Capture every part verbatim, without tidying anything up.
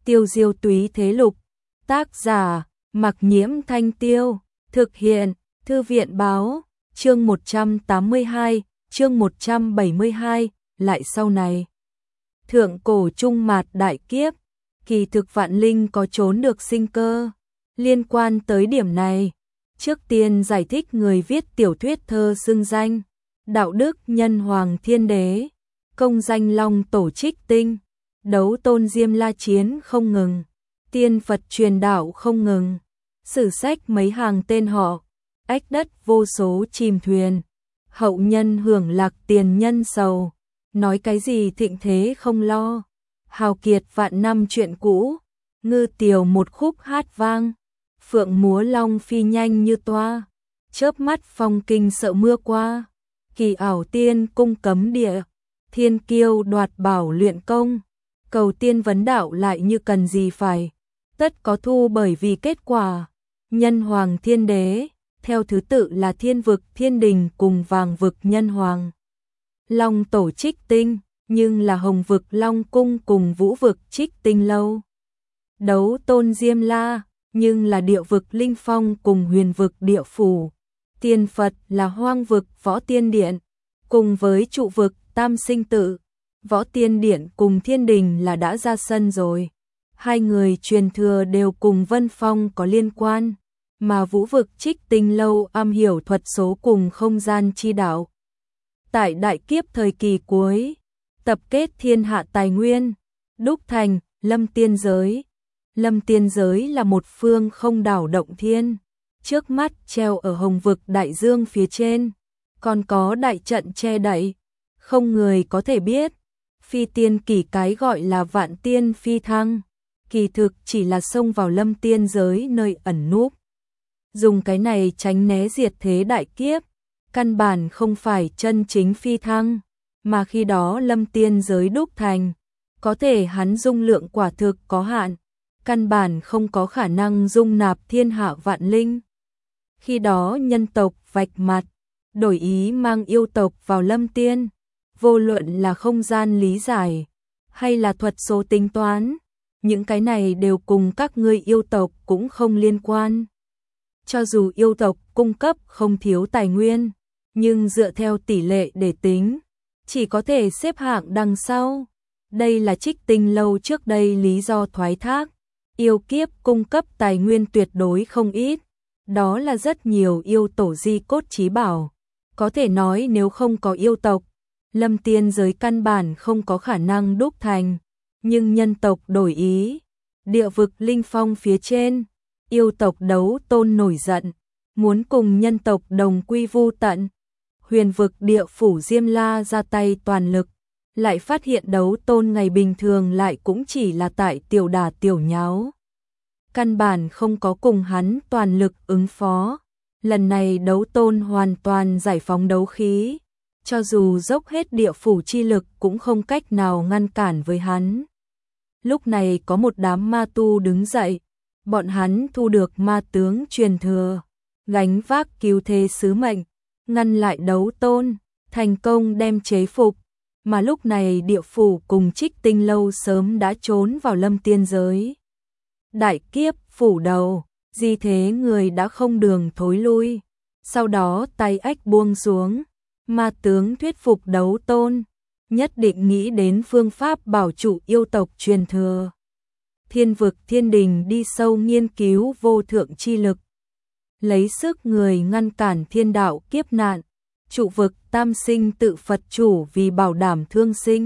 Tiêu diêu túy thế lục. Tác giả, Mặc Nhiễm Thanh Tiêu. Thực hiện, Thư viện báo. Chương một trăm tám mươi hai, chương một trăm bảy mươi hai, lại sau này. Thượng cổ trung mạt đại kiếp, kỳ thực vạn linh có trốn được sinh cơ. Liên quan tới điểm này, trước tiên giải thích người viết tiểu thuyết thơ xưng danh. Đạo đức nhân hoàng thiên đế, công danh long tổ trích tinh, đấu tôn diêm la chiến không ngừng, tiên Phật truyền đạo không ngừng, sử sách mấy hàng tên họ, ách đất vô số chìm thuyền, hậu nhân hưởng lạc tiền nhân sầu, nói cái gì thịnh thế không lo, hào kiệt vạn năm chuyện cũ, ngư tiều một khúc hát vang, phượng múa long phi nhanh như toa, chớp mắt phong kinh sợ mưa qua. Kỳ ảo tiên cung cấm địa, thiên kiêu đoạt bảo luyện công, cầu tiên vấn đạo lại như cần gì phải, tất có thu bởi vì kết quả. Nhân hoàng thiên đế, theo thứ tự là thiên vực thiên đình cùng vàng vực nhân hoàng. Long tổ trích tinh, nhưng là hồng vực long cung cùng vũ vực trích tinh lâu. Đấu tôn diêm la, nhưng là địa vực linh phong cùng huyền vực địa phủ. Tiên Phật là hoang vực võ tiên điện, cùng với trụ vực tam sinh tự, võ tiên điện cùng thiên đình là đã ra sân rồi. Hai người truyền thừa đều cùng Vân Phong có liên quan, mà vũ vực trích tinh lâu am hiểu thuật số cùng không gian chi đạo. Tại đại kiếp thời kỳ cuối, tập kết thiên hạ tài nguyên, đúc thành lâm tiên giới. Lâm tiên giới là một phương không đảo động thiên. Trước mắt treo ở hồng vực đại dương phía trên, còn có đại trận che đậy, không người có thể biết. Phi tiên kỳ cái gọi là vạn tiên phi thăng, kỳ thực chỉ là xông vào lâm tiên giới nơi ẩn núp. Dùng cái này tránh né diệt thế đại kiếp, căn bản không phải chân chính phi thăng, mà khi đó lâm tiên giới đúc thành, có thể hắn dung lượng quả thực có hạn, căn bản không có khả năng dung nạp thiên hạ vạn linh. Khi đó nhân tộc vạch mặt, đổi ý mang yêu tộc vào lâm tiên, vô luận là không gian lý giải, hay là thuật số tính toán, những cái này đều cùng các ngươi yêu tộc cũng không liên quan. Cho dù yêu tộc cung cấp không thiếu tài nguyên, nhưng dựa theo tỷ lệ để tính, chỉ có thể xếp hạng đằng sau. Đây là trích tinh lâu trước đây lý do thoái thác, yêu kiếp cung cấp tài nguyên tuyệt đối không ít. Đó là rất nhiều yêu tổ di cốt chí bảo. Có thể nói nếu không có yêu tộc, lâm tiên giới căn bản không có khả năng đúc thành. Nhưng nhân tộc đổi ý, địa vực linh phong phía trên, yêu tộc đấu tôn nổi giận, muốn cùng nhân tộc đồng quy vu tận. Huyền vực địa phủ Diêm La ra tay toàn lực, lại phát hiện đấu tôn ngày bình thường lại cũng chỉ là tại tiểu đà tiểu nháo. Căn bản không có cùng hắn toàn lực ứng phó. Lần này đấu tôn hoàn toàn giải phóng đấu khí, cho dù dốc hết địa phủ chi lực cũng không cách nào ngăn cản với hắn. Lúc này có một đám ma tu đứng dậy, bọn hắn thu được ma tướng truyền thừa, gánh vác cứu thế sứ mệnh, ngăn lại đấu tôn, thành công đem chế phục. Mà lúc này địa phủ cùng trích tinh lâu sớm đã trốn vào lâm tiên giới. Đại kiếp phủ đầu, di thế người đã không đường thối lui. Sau đó tay ách buông xuống, ma tướng thuyết phục đấu tôn, nhất định nghĩ đến phương pháp bảo trụ yêu tộc truyền thừa. Thiên vực thiên đình đi sâu nghiên cứu vô thượng chi lực, lấy sức người ngăn cản thiên đạo kiếp nạn. Trụ vực tam sinh tự Phật chủ vì bảo đảm thương sinh,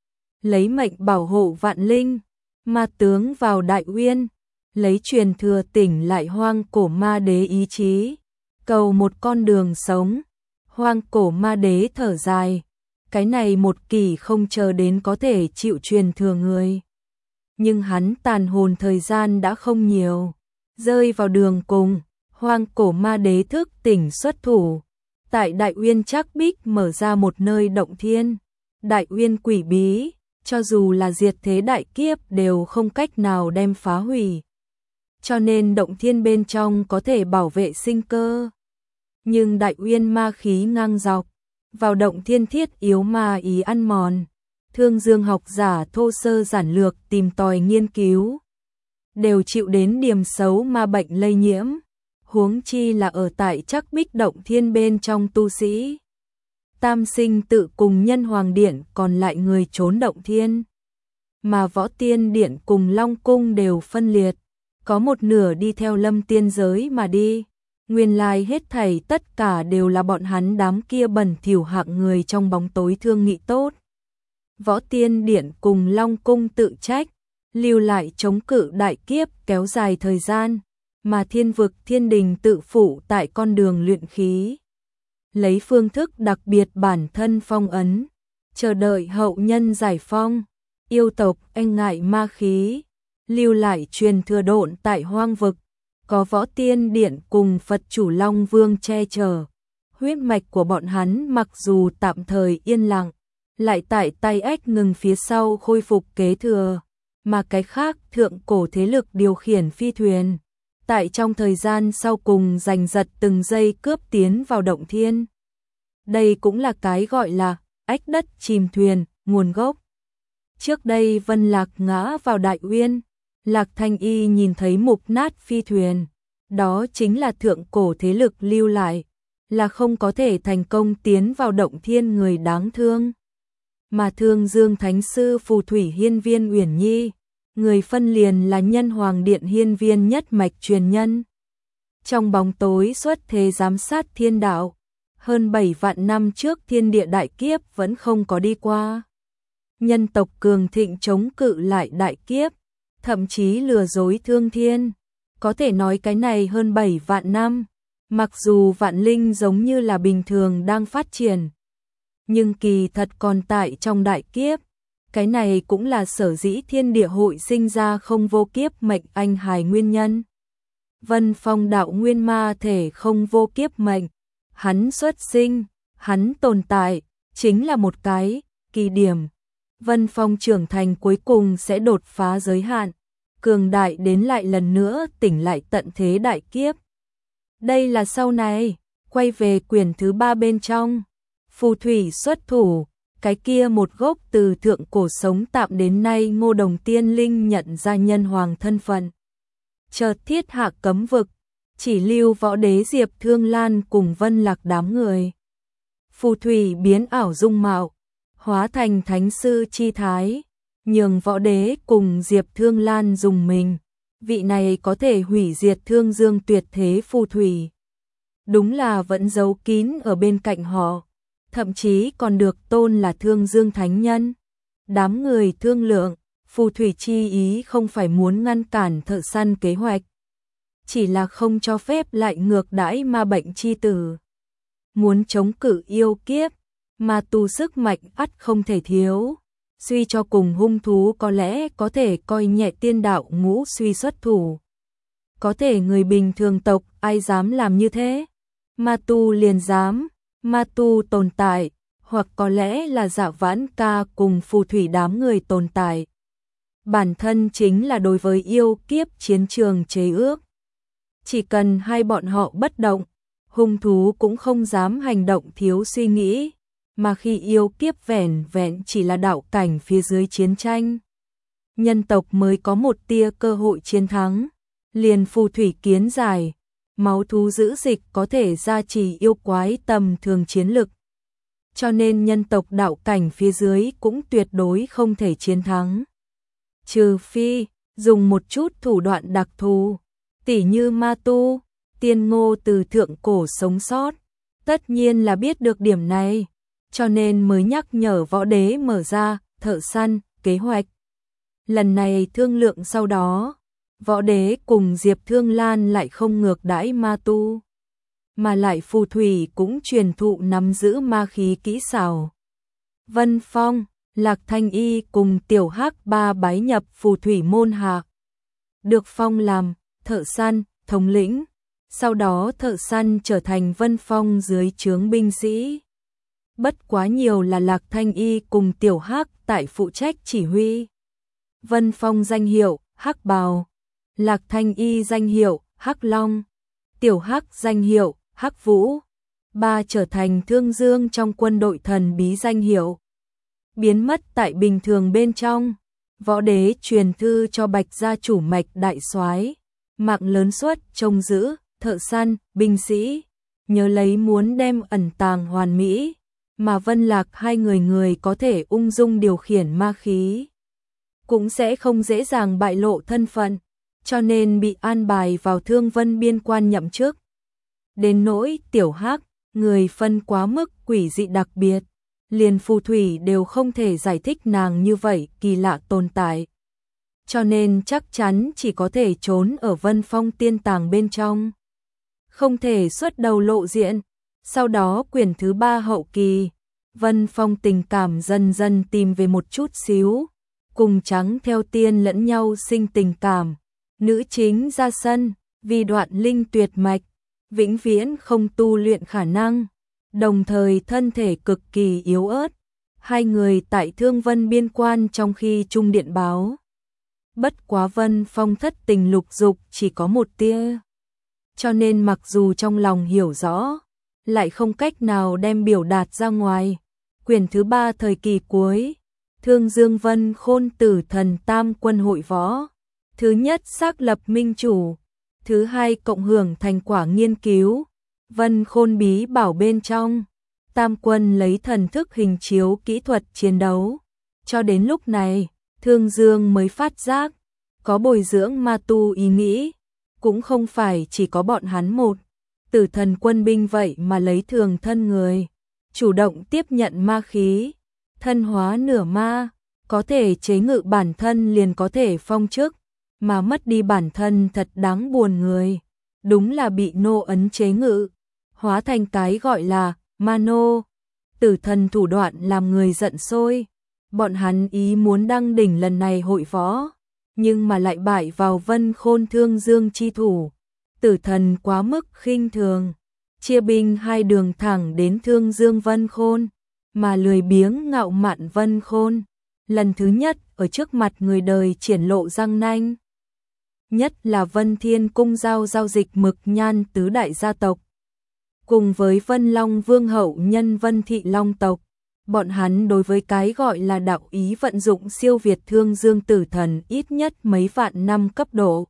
lấy mệnh bảo hộ vạn linh. Ma tướng vào đại uyên, lấy truyền thừa tỉnh lại hoang cổ ma đế ý chí, cầu một con đường sống. Hoang cổ ma đế thở dài, cái này một kỳ không chờ đến có thể chịu truyền thừa người. Nhưng hắn tàn hồn thời gian đã không nhiều, rơi vào đường cùng. Hoang cổ ma đế thức tỉnh xuất thủ, tại Đại Uyên Trác Bích mở ra một nơi động thiên, Đại Uyên quỷ bí, cho dù là diệt thế đại kiếp đều không cách nào đem phá hủy. Cho nên động thiên bên trong có thể bảo vệ sinh cơ. Nhưng Đại Uyên ma khí ngang dọc, vào động thiên thiết yếu ma ý ăn mòn. Thương Dương học giả thô sơ giản lược tìm tòi nghiên cứu, đều chịu đến điểm xấu ma bệnh lây nhiễm, huống chi là ở tại Trắc Bích Động Thiên bên trong tu sĩ. Tam Sinh Tự cùng Nhân Hoàng Điện còn lại người trốn Động Thiên, mà Võ Tiên Điện cùng Long Cung đều phân liệt, có một nửa đi theo Lâm Tiên giới mà đi. Nguyên lai hết thảy tất cả đều là bọn hắn đám kia bẩn thỉu hạng người trong bóng tối thương nghị tốt. Võ Tiên Điện cùng Long Cung tự trách, lưu lại chống cự đại kiếp kéo dài thời gian, mà Thiên Vực Thiên Đình tự phụ tại con đường luyện khí. Lấy phương thức đặc biệt bản thân phong ấn, chờ đợi hậu nhân giải phong, yêu tộc e ngại ma khí, lưu lại truyền thừa độn tại hoang vực, có Võ Tiên Điện cùng Phật chủ Long Vương che chở. Huyết mạch của bọn hắn mặc dù tạm thời yên lặng, lại tại tay ách ngừng phía sau khôi phục kế thừa, mà cái khác thượng cổ thế lực điều khiển phi thuyền, tại trong thời gian sau cùng giành giật từng giây cướp tiến vào Động Thiên. Đây cũng là cái gọi là ách đất chìm thuyền, nguồn gốc. Trước đây Vân Lạc ngã vào Đại Uyên, Lạc Thanh Y nhìn thấy mục nát phi thuyền, đó chính là thượng cổ thế lực lưu lại, là không có thể thành công tiến vào Động Thiên người đáng thương. Mà Thương Dương Thánh Sư phù thủy hiên viên Uyển Nhi, người phân liền là Nhân Hoàng Điện hiên viên nhất mạch truyền nhân. Trong bóng tối xuất thế giám sát thiên đạo, hơn bảy vạn năm trước thiên địa đại kiếp vẫn không có đi qua. Nhân tộc cường thịnh chống cự lại đại kiếp, thậm chí lừa dối thương thiên. Có thể nói cái này hơn bảy vạn năm, mặc dù vạn linh giống như là bình thường đang phát triển, nhưng kỳ thật còn tại trong đại kiếp. Cái này cũng là sở dĩ thiên địa hội sinh ra không vô kiếp mệnh anh hài nguyên nhân. Vân Phong đạo nguyên ma thể không vô kiếp mệnh, hắn xuất sinh, hắn tồn tại, chính là một cái kỳ điểm. Vân Phong trưởng thành cuối cùng sẽ đột phá giới hạn, cường đại đến lại lần nữa tỉnh lại tận thế đại kiếp. Đây là sau này, quay về quyển thứ ba bên trong, phù thủy xuất thủ, cái kia một gốc từ thượng cổ sống tạm đến nay Ngô Đồng Tiên Linh nhận ra nhân hoàng thân phận. Chợt thiết hạ cấm vực, chỉ lưu Võ Đế Diệp Thương Lan cùng Vân Lạc đám người. Phù thủy biến ảo dung mạo, hóa thành thánh sư chi thái, nhường Võ Đế cùng Diệp Thương Lan dùng mình. Vị này có thể hủy diệt Thương Dương tuyệt thế phù thủy, đúng là vẫn giấu kín ở bên cạnh họ, thậm chí còn được tôn là Thương Dương Thánh Nhân. Đám người thương lượng, phù thủy chi ý không phải muốn ngăn cản Thợ Săn kế hoạch, chỉ là không cho phép lại ngược đãi ma bệnh chi tử. Muốn chống cự yêu kiếp, mà tu sức mạnh ắt không thể thiếu. Suy cho cùng hung thú có lẽ có thể coi nhẹ tiên đạo ngũ suy xuất thủ. Có thể người bình thường tộc ai dám làm như thế? Ma tu liền dám, ma tu tồn tại, hoặc có lẽ là Dạ Vãn Ca cùng phù thủy đám người tồn tại. Bản thân chính là đối với yêu kiếp chiến trường chế ước. Chỉ cần hai bọn họ bất động, hung thú cũng không dám hành động thiếu suy nghĩ. Mà khi yêu kiếp vẻn vẹn chỉ là đạo cảnh phía dưới chiến tranh, nhân tộc mới có một tia cơ hội chiến thắng. Liền phù thủy kiến giải, máu thú giữ dịch có thể gia trì yêu quái tầm thường chiến lực. Cho nên nhân tộc đạo cảnh phía dưới cũng tuyệt đối không thể chiến thắng. Trừ phi, dùng một chút thủ đoạn đặc thù, tỉ như ma tu, Tiên Ngô từ thượng cổ sống sót, tất nhiên là biết được điểm này. Cho nên mới nhắc nhở Võ Đế mở ra Thợ Săn kế hoạch. Lần này thương lượng sau đó, Võ Đế cùng Diệp Thương Lan lại không ngược đãi ma tu, mà lại phù thủy cũng truyền thụ nắm giữ ma khí kỹ xảo. Vân Phong, Lạc Thanh Y cùng Tiểu Hắc ba bái nhập phù thủy môn hạ, được phong làm Thợ Săn thống lĩnh. Sau đó Thợ Săn trở thành Vân Phong dưới trướng binh sĩ. Bất quá nhiều là Lạc Thanh Y cùng Tiểu Hắc tại phụ trách chỉ huy. Vân Phong danh hiệu Hắc Bào, Lạc Thanh Y danh hiệu Hắc Long, Tiểu Hắc danh hiệu Hắc Vũ. Ba trở thành Thương Dương trong quân đội thần bí danh hiệu. Biến mất tại bình thường bên trong. Võ đế truyền thư cho Bạch gia chủ Mạch đại soái, mạng lớn suất trông giữ, thợ săn, binh sĩ, nhớ lấy muốn đem ẩn tàng hoàn mỹ, mà Vân Lạc hai người người có thể ung dung điều khiển ma khí, cũng sẽ không dễ dàng bại lộ thân phận, cho nên bị an bài vào Thương Vân biên quan nhậm chức. Đến nỗi Tiểu Hắc, người phân quá mức quỷ dị đặc biệt, liền phù thủy đều không thể giải thích nàng như vậy kỳ lạ tồn tại. Cho nên chắc chắn chỉ có thể trốn ở Vân Phong tiên tàng bên trong, không thể xuất đầu lộ diện. Sau đó quyển thứ ba hậu kỳ, Vân Phong tình cảm dần dần tìm về một chút xíu, cùng Trắng theo tiên lẫn nhau sinh tình cảm. Nữ chính ra sân, vì đoạn linh tuyệt mạch, vĩnh viễn không tu luyện khả năng, đồng thời thân thể cực kỳ yếu ớt. Hai người tại Thương Vân biên quan trong khi chung điện báo. Bất quá Vân Phong thất tình lục dục chỉ có một tia, cho nên mặc dù trong lòng hiểu rõ, lại không cách nào đem biểu đạt ra ngoài. Quyển thứ ba thời kỳ cuối, Thương Dương Vân Khôn Tử Thần Tam Quân hội võ. Thứ nhất xác lập minh chủ, thứ hai cộng hưởng thành quả nghiên cứu, Vân Khôn bí bảo bên trong, Tam Quân lấy thần thức hình chiếu kỹ thuật chiến đấu. Cho đến lúc này, Thương Dương mới phát giác, có bồi dưỡng ma tu ý nghĩ, cũng không phải chỉ có bọn hắn một, Tử Thần quân binh vậy mà lấy thường thân người, chủ động tiếp nhận ma khí, thân hóa nửa ma, có thể chế ngự bản thân liền có thể phong chức, mà mất đi bản thân thật đáng buồn người, đúng là bị nô ấn chế ngự, hóa thành cái gọi là ma nô. Tử Thần thủ đoạn làm người giận sôi, bọn hắn ý muốn đăng đỉnh lần này hội võ, nhưng mà lại bại vào Vân Khôn Thương Dương chi thủ. Tử Thần quá mức khinh thường, chia binh hai đường thẳng đến Thương Dương Vân Khôn, mà lười biếng ngạo mạn Vân Khôn, lần thứ nhất ở trước mặt người đời triển lộ răng nanh. Nhất là Vân Thiên cung giao giao dịch Mực Nhan tứ đại gia tộc, cùng với Vân Long Vương hậu nhân Vân Thị Long tộc, bọn hắn đối với cái gọi là đạo ý vận dụng siêu việt Thương Dương Tử Thần ít nhất mấy vạn năm cấp độ.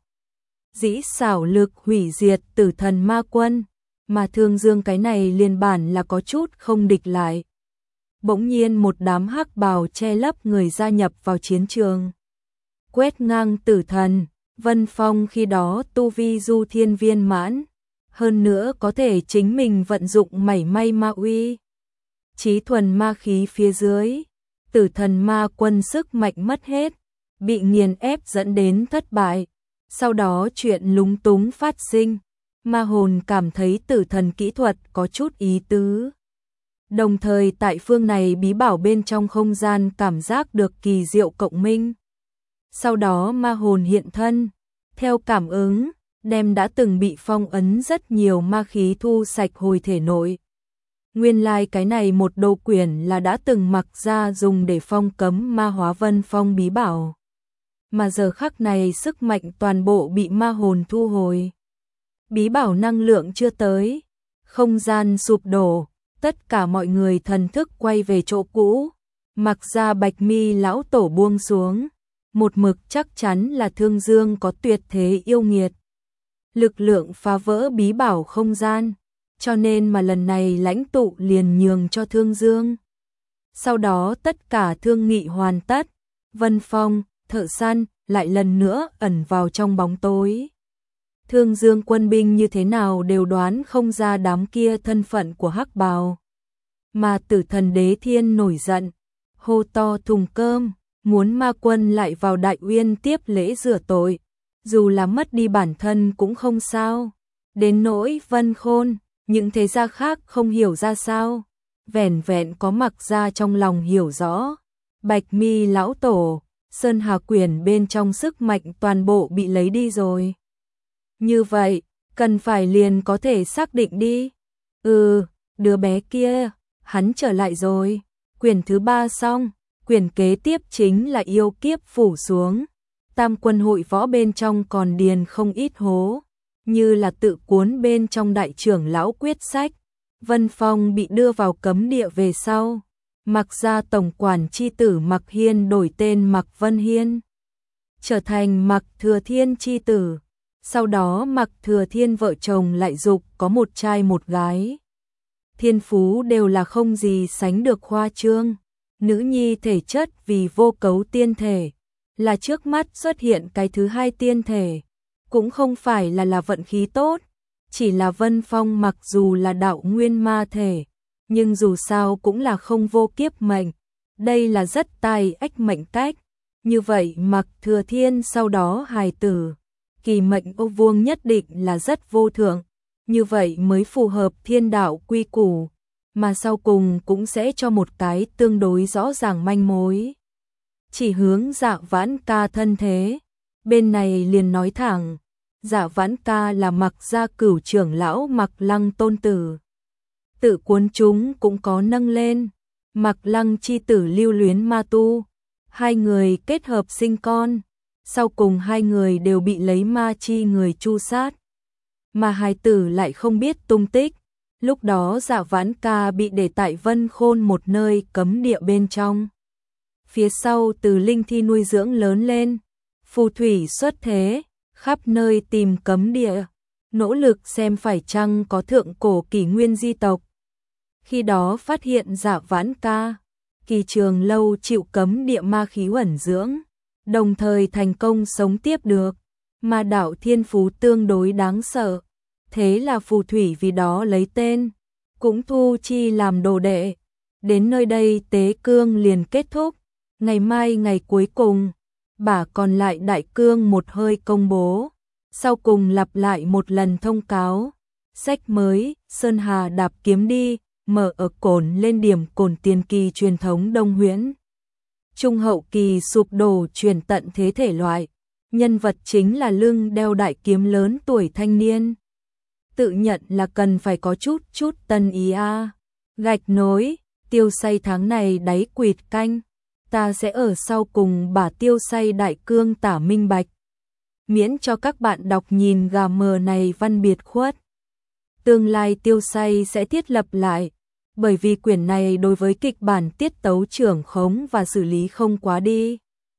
Dĩ xảo lực hủy diệt Tử Thần ma quân, mà Thương Dương cái này liên bản là có chút không địch lại. Bỗng nhiên một đám hắc bào che lấp người gia nhập vào chiến trường, quét ngang Tử Thần. Vân Phong khi đó tu vi du thiên viên mãn, hơn nữa có thể chính mình vận dụng mảy may ma uy, chí thuần ma khí phía dưới, Tử Thần ma quân sức mạnh mất hết, bị nghiền ép dẫn đến thất bại. Sau đó chuyện lúng túng phát sinh, ma hồn cảm thấy Tử Thần kỹ thuật có chút ý tứ, đồng thời tại phương này bí bảo bên trong không gian cảm giác được kỳ diệu cộng minh. Sau đó ma hồn hiện thân, theo cảm ứng, đem đã từng bị phong ấn rất nhiều ma khí thu sạch hồi thể nội. Nguyên lai like cái này một đồ quyển là đã từng mặc ra dùng để phong cấm ma hóa Vân Phong bí bảo. Mà giờ khắc này sức mạnh toàn bộ bị ma hồn thu hồi. Bí bảo năng lượng chưa tới, không gian sụp đổ, tất cả mọi người thần thức quay về chỗ cũ. Mặc ra Bạch Mi lão tổ buông xuống, một mực chắc chắn là Thương Dương có tuyệt thế yêu nghiệt, lực lượng phá vỡ bí bảo không gian, cho nên mà lần này lãnh tụ liền nhường cho Thương Dương. Sau đó tất cả thương nghị hoàn tất, Vân Phong, thợ săn lại lần nữa ẩn vào trong bóng tối. Thương Dương quân binh như thế nào đều đoán không ra đám kia thân phận của hắc bào. Mà Tử Thần Đế Thiên nổi giận, hô to thùng cơm, muốn ma quân lại vào Đại Uyên tiếp lễ rửa tội, dù là mất đi bản thân cũng không sao. Đến nỗi Vân Khôn, những thế gia khác không hiểu ra sao, vẻn vẹn có Mặc gia trong lòng hiểu rõ. Bạch Mi lão tổ, Sơn Hà quyển bên trong sức mạnh toàn bộ bị lấy đi rồi. Như vậy, cần phải liền có thể xác định đi. Ừ, đứa bé kia, hắn trở lại rồi. Quyển thứ ba xong, quyển kế tiếp chính là yêu kiếp phủ xuống. Tam quân hội võ bên trong còn điền không ít hố, như là tự cuốn bên trong đại trưởng lão quyết sách. Vân Phong bị đưa vào cấm địa về sau, Mạc gia tổng quản chi tử Mạc Hiên đổi tên Mạc Vân Hiên, trở thành Mạc Thừa Thiên chi tử. Sau đó Mạc Thừa Thiên vợ chồng lại dục có một trai một gái. Thiên phú đều là không gì sánh được khoa trương. Nữ nhi thể chất vì vô cấu tiên thể, là trước mắt xuất hiện cái thứ hai tiên thể, cũng không phải là là vận khí tốt, chỉ là Vân Phong mặc dù là đạo nguyên ma thể, nhưng dù sao cũng là không vô kiếp mệnh, đây là rất tài ách mệnh cách. Như vậy Mạc Thừa Thiên sau đó hài tử, kỳ mệnh ô vuông nhất định là rất vô thượng, như vậy mới phù hợp thiên đạo quy củ, mà sau cùng cũng sẽ cho một cái tương đối rõ ràng manh mối. Chỉ hướng Dạ Vãn Ca thân thế, bên này liền nói thẳng, Dạ Vãn Ca là Mạc gia cửu trưởng lão Mạc Lăng tôn tử. Tự cuốn chúng cũng có nâng lên, Mạc Lăng chi tử lưu luyến ma tu, hai người kết hợp sinh con, sau cùng hai người đều bị lấy ma chi người tru sát, mà hài tử lại không biết tung tích. Lúc đó Dạ Vãn Ca bị để tại Vân Khôn một nơi cấm địa bên trong. Phía sau từ linh thi nuôi dưỡng lớn lên, phù thủy xuất thế, khắp nơi tìm cấm địa, nỗ lực xem phải chăng có thượng cổ kỷ nguyên di tộc. Khi đó phát hiện Dạ Vãn Ca, Kỳ Trường Lâu chịu cấm địa ma khí ẩn dưỡng, đồng thời thành công sống tiếp được, mà đạo thiên phú tương đối đáng sợ. Thế là phù thủy vì đó lấy tên, cũng thu chi làm đồ đệ. Đến nơi đây tế cương liền kết thúc, ngày mai ngày cuối cùng, bà còn lại đại cương một hơi công bố, sau cùng lặp lại một lần thông cáo. Sách mới, Sơn Hà đạp kiếm đi, mở ở cổn lên điểm cổn tiền kỳ truyền thống Đông Huyễn. Trung hậu kỳ sụp đổ truyền tận thế thể loại, nhân vật chính là lưng đeo đại kiếm lớn tuổi thanh niên. Tự nhận là cần phải có chút chút tân ý a. Gạch nối, Tiêu Say tháng này đáy quỵt canh, ta sẽ ở sau cùng bả Tiêu Say đại cương tả minh bạch, miễn cho các bạn đọc nhìn gà mờ này văn biệt khuất. Tương lai Tiêu Say sẽ thiết lập lại, bởi vì quyển này đối với kịch bản tiết tấu trưởng khống và xử lý không quá đi.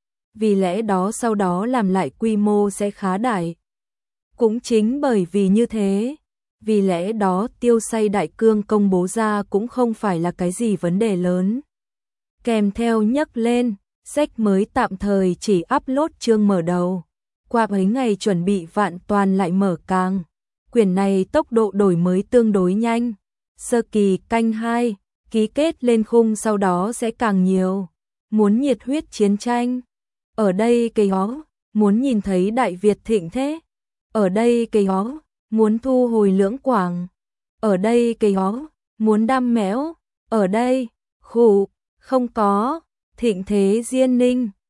Vì lẽ đó sau đó làm lại quy mô sẽ khá đại. Cũng chính bởi vì như thế, vì lẽ đó Tiêu Say đại cương công bố ra cũng không phải là cái gì vấn đề lớn. Kèm theo nhắc lên, sách mới tạm thời chỉ upload chương mở đầu. Qua mấy ngày chuẩn bị vạn toàn lại mở càng. Quyển này tốc độ đổi mới tương đối nhanh. Sơ kỳ canh hai, ký kết lên khung sau đó sẽ càng nhiều. Muốn nhiệt huyết chiến tranh. Ở đây cây hó, muốn nhìn thấy Đại Việt thịnh thế. Ở đây cây hó, muốn thu hồi lưỡng quảng. Ở đây cây hó, muốn đam mẽo. Ở đây, khủ, không có, thịnh thế diên ninh.